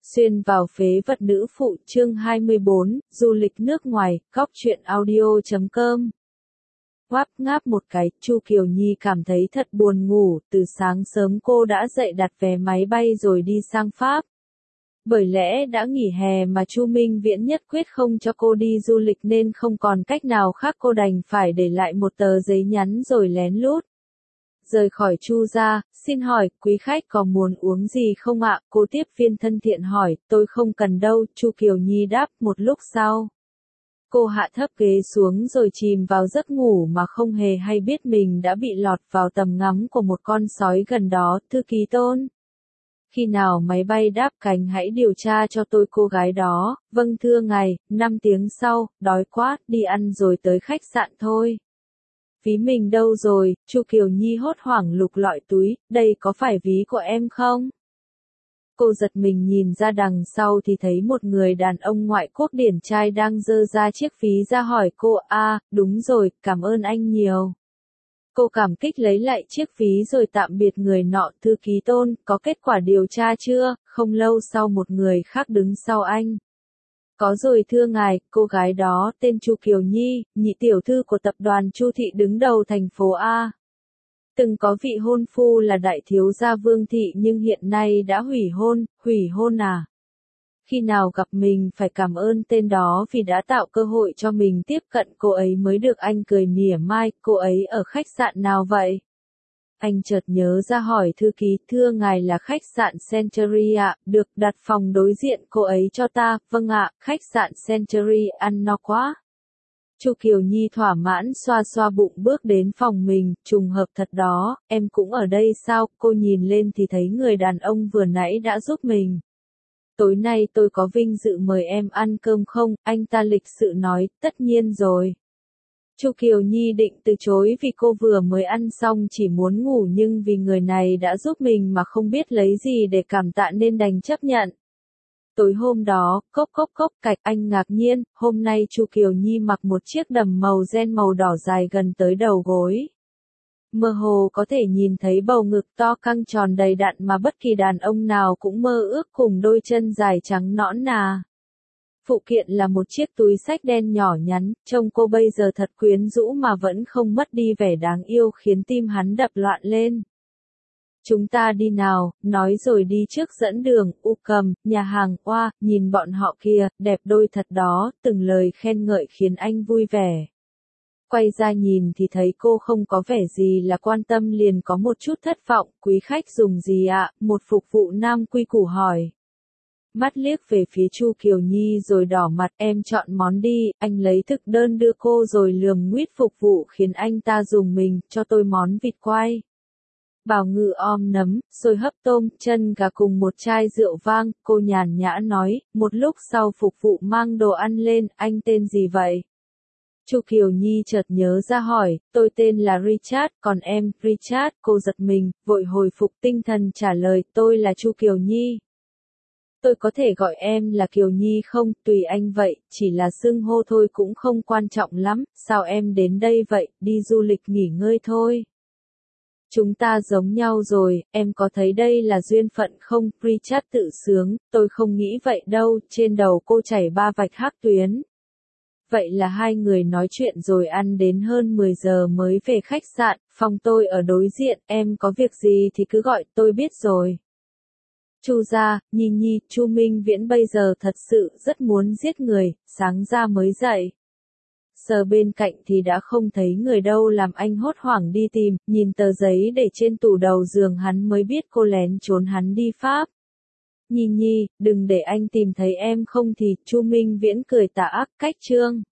Xuyên vào phế vật nữ phụ chương 24, du lịch nước ngoài, góc truyện audio.com. Ngoáp ngáp một cái, Chu Kiều Nhi cảm thấy thật buồn ngủ, từ sáng sớm cô đã dậy đặt vé máy bay rồi đi sang Pháp. Bởi lẽ đã nghỉ hè mà Chu Minh Viễn nhất quyết không cho cô đi du lịch nên không còn cách nào khác, cô đành phải để lại một tờ giấy nhắn rồi lén lút rời khỏi Chu gia. Xin hỏi, quý khách có muốn uống gì không ạ? Cô tiếp viên thân thiện hỏi. Tôi không cần đâu, Chu Kiều Nhi đáp. Một lúc sau, cô hạ thấp ghế xuống rồi chìm vào giấc ngủ mà không hề hay biết mình đã bị lọt vào tầm ngắm của một con sói gần đó. Thư ký Tôn, khi nào máy bay đáp cánh hãy điều tra cho tôi cô gái đó. Vâng thưa ngài. 5 tiếng sau, đói quá, đi ăn rồi tới khách sạn thôi. Ví mình đâu rồi? Chu Kiều Nhi hốt hoảng lục lọi túi, đây có phải ví của em không? Cô giật mình nhìn ra đằng sau thì thấy một người đàn ông ngoại quốc điển trai đang giơ ra chiếc ví ra hỏi cô. Đúng rồi, cảm ơn anh nhiều. Cô cảm kích lấy lại chiếc ví rồi tạm biệt người nọ. Thư ký Tôn, có kết quả điều tra chưa? Không lâu sau một người khác đứng sau anh. Có rồi thưa ngài. Cô gái đó tên Chu Kiều Nhi, nhị tiểu thư của tập đoàn Chu Thị đứng đầu thành phố A. Từng có vị hôn phu là đại thiếu gia Vương Thị nhưng hiện nay đã hủy hôn à? Khi nào gặp mình phải cảm ơn tên đó vì đã tạo cơ hội cho mình tiếp cận cô ấy mới được. Anh cười mỉa mai. Cô ấy ở khách sạn nào vậy? Anh chợt nhớ ra hỏi thư ký. Thưa ngài là khách sạn Century ạ. Được, đặt phòng đối diện cô ấy cho ta. Vâng ạ, khách sạn Century. Ăn no quá. Chu Kiều Nhi thỏa mãn xoa xoa bụng bước đến phòng mình. Trùng hợp thật đó, em cũng ở đây sao? Cô nhìn lên thì thấy người đàn ông vừa nãy đã giúp mình. Tối nay tôi có vinh dự mời em ăn cơm không? Anh ta lịch sự nói. Tất nhiên rồi. Chu Kiều Nhi định từ chối vì cô vừa mới ăn xong chỉ muốn ngủ, nhưng vì người này đã giúp mình mà không biết lấy gì để cảm tạ nên đành chấp nhận. Tối hôm đó, cạch, anh ngạc nhiên, hôm nay Chu Kiều Nhi mặc một chiếc đầm màu ren màu đỏ dài gần tới đầu gối. Mơ hồ có thể nhìn thấy bầu ngực to căng tròn đầy đặn mà bất kỳ đàn ông nào cũng mơ ước, cùng đôi chân dài trắng nõn nà. Phụ kiện là một chiếc túi xách đen nhỏ nhắn, trông cô bây giờ thật quyến rũ mà vẫn không mất đi vẻ đáng yêu, khiến tim hắn đập loạn lên. Chúng ta đi nào, nói rồi đi trước dẫn đường. Cầm, nhà hàng, nhìn bọn họ kìa, đẹp đôi thật đó. Từng lời khen ngợi khiến anh vui vẻ. Quay ra nhìn thì thấy cô không có vẻ gì là quan tâm, liền có một chút thất vọng. Quý khách dùng gì ạ? Một phục vụ nam quy củ hỏi. Mắt liếc về phía Chu Kiều Nhi rồi đỏ mặt. Em chọn món đi. Anh lấy thực đơn đưa cô rồi lườm nguýt phục vụ khiến anh ta dùng mình. Cho tôi món vịt quay, bào ngư om nấm, xôi hấp tôm, chân gà cùng một chai rượu vang. Cô nhàn nhã nói. Một lúc sau phục vụ mang đồ ăn lên. Anh tên gì vậy? Chu Kiều Nhi chợt nhớ ra hỏi. Tôi tên là Richard, còn em? Richard. Cô giật mình, vội hồi phục tinh thần trả lời. Tôi là Chu Kiều Nhi. Tôi có thể gọi em là Kiều Nhi không? Tùy anh vậy, chỉ là xưng hô thôi cũng không quan trọng lắm. Sao em đến đây vậy? Đi du lịch nghỉ ngơi thôi. Chúng ta giống nhau rồi, em có thấy đây là duyên phận không? Richard tự sướng. Tôi không nghĩ vậy đâu. Trên đầu cô chảy 3 vạch hắc tuyến. Vậy là hai người nói chuyện rồi ăn đến hơn 10 giờ mới về khách sạn. Phòng tôi ở đối diện, em có việc gì thì cứ gọi, tôi biết rồi. Chu gia, Nhi, Chu Minh Viễn bây giờ thật sự rất muốn giết người, sáng ra mới dậy. Sờ bên cạnh thì đã không thấy người đâu, làm anh hốt hoảng đi tìm, nhìn tờ giấy để trên tủ đầu giường hắn mới biết cô lén trốn hắn đi Pháp. Nhi, đừng để anh tìm thấy em không thì. Chu Minh Viễn cười tà ác. Cách chương